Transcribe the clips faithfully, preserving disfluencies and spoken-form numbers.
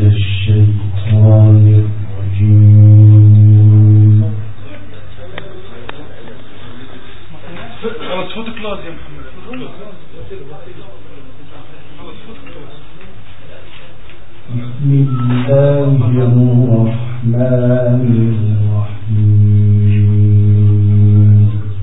الشيطان الرجيم. خلاص فوت كلاس يا محمد. بسم الله الرحمن الرحيم.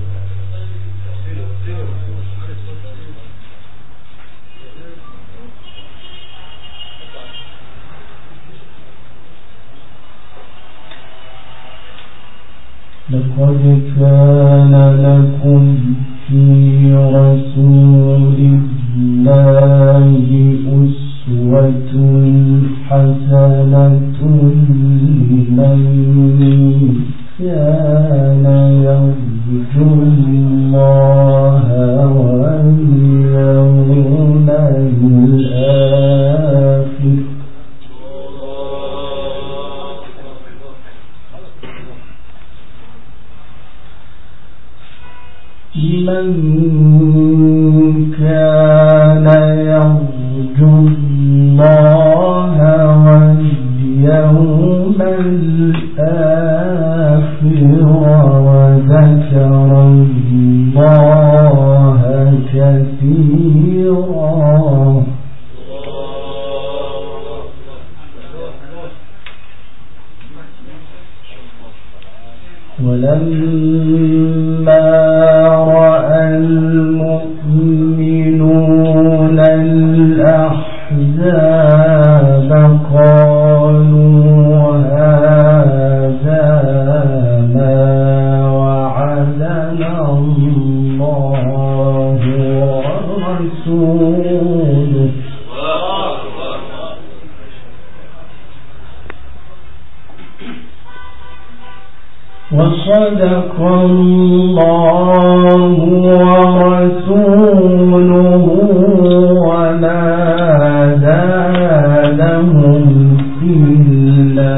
لقد كان لكم في رسول الله أسوة حسنة لمن كان يرجو الله واليوم الآخر من كان يرجو الله واليوم الآخر وذكر الله كثيرا. ولما رأى المؤمنون الأحزاب قالوا هذا ما وعدنا الله ورسوله وصدق الله ورسوله وما زادهم إلا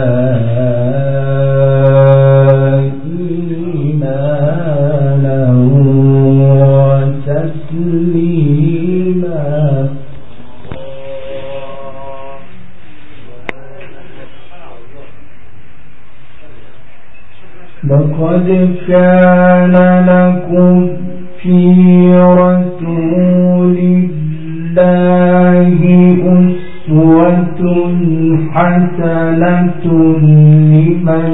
إيمانا وتسليما. لقد كان لكم في رسول الله أسوة حسنة لمن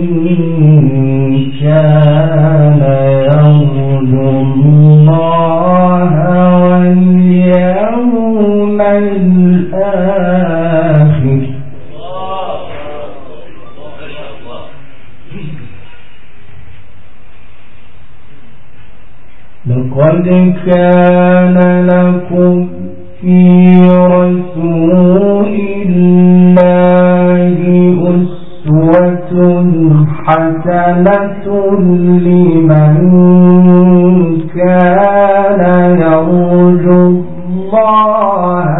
كان يرجو الله واليوم الآخر لقد كان لكم في رسول الله أسوة حسنة لمن كان يرجو الله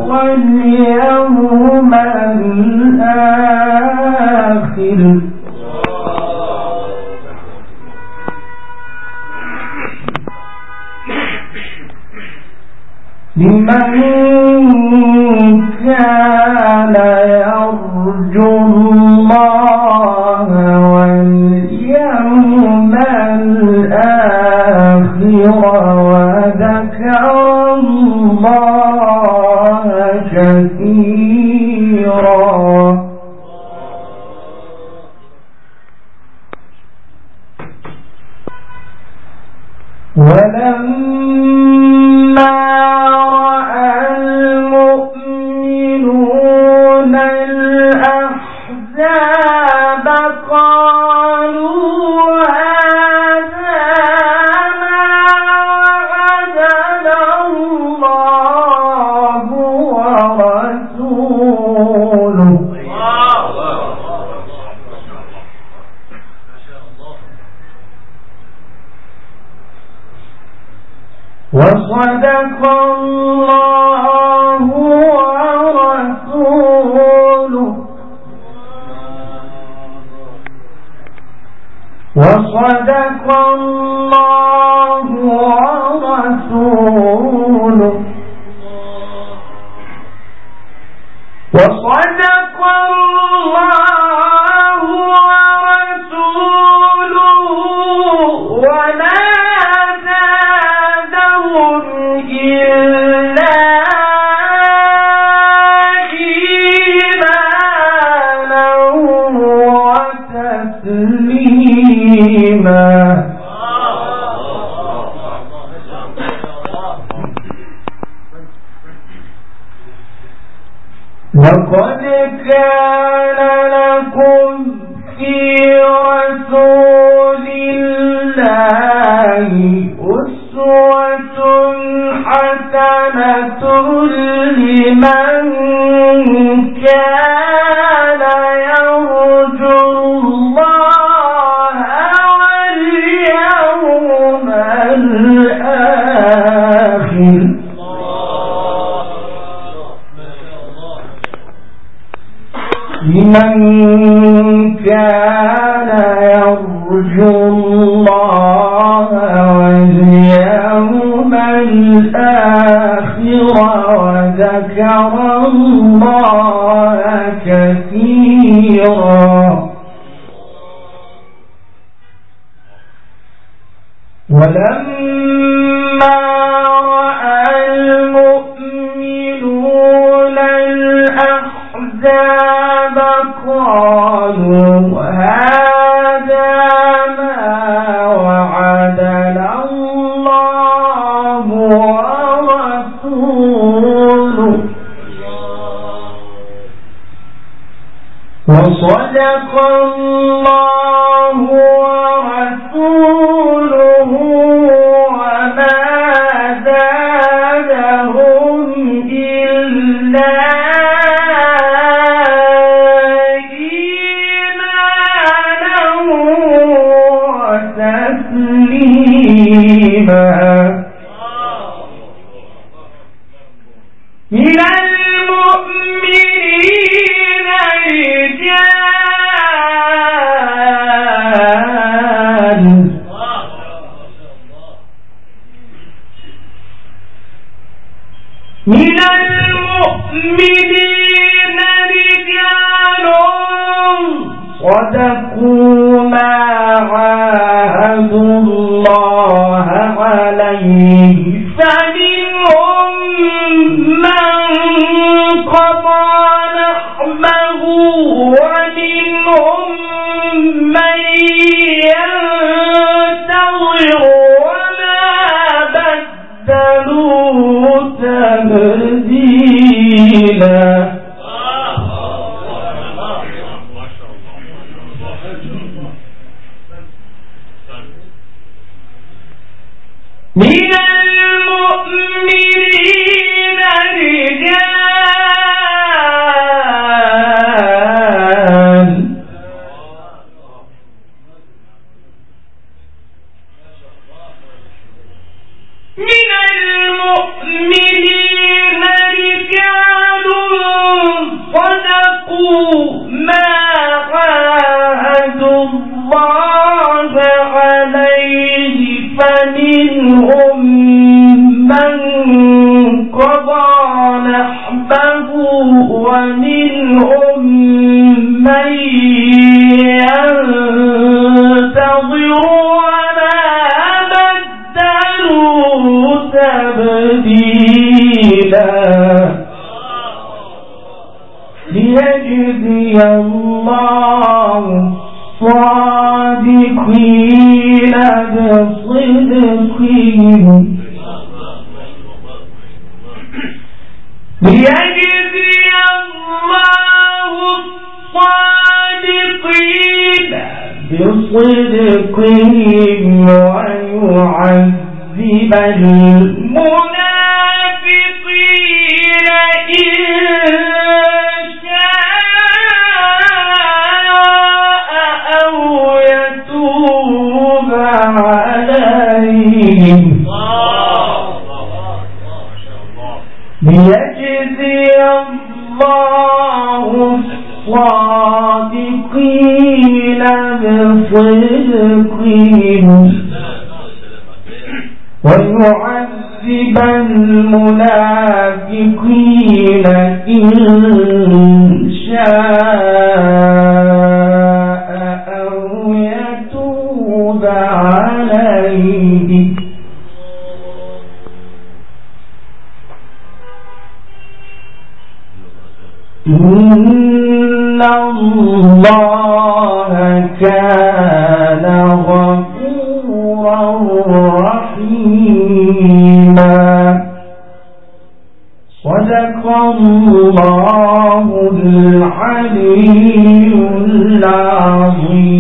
واليوم الآخر لمن كان يرجو الله واليوم الآخر وذكر الله كثيرا. ولما رأى المؤمنون الأحزاب قالوا هذا ما وعدنا الله ورسوله وصدق الله ورسوله وصدق الله ورسوله وصدق لقد كان لكم في رسول الله أسوة حسنة لمن كان يرجو الله واليوم الآخر لمن كان يرجو الله واليوم الآخر وذكر الله كثيرا ولما رأى المؤمنون الأحزاب قالوا هذا ما وعدنا الله ورسوله وصدق الله ورسوله وما زادهم إلا من المؤمنين رجال من المؤمنين رجال صدقوا ما عاهدوا الله عليه فمنهم من قضى نحبه ومنهم من ينتظر وما بدلوا تبديلا من المؤمنين رجال من المؤمنين رجال صدقوا ما عاهدوا الله عليه فمنهم من قضى نحبه ومنهم من ينتظر وما بدلوا تبديلا ليجزي الله الصادقين بصدقهم ليجزي الله الصادقين بصدقهم ويعذب المنافقين إن شاء أو يتوب عليهم ليجزي الله الصادقين بصدقهم ويعذب المنافقين إن يشاء أو يتوب عليهم إن الله كان غفورا رحيما. صدق الله العلي العظيم.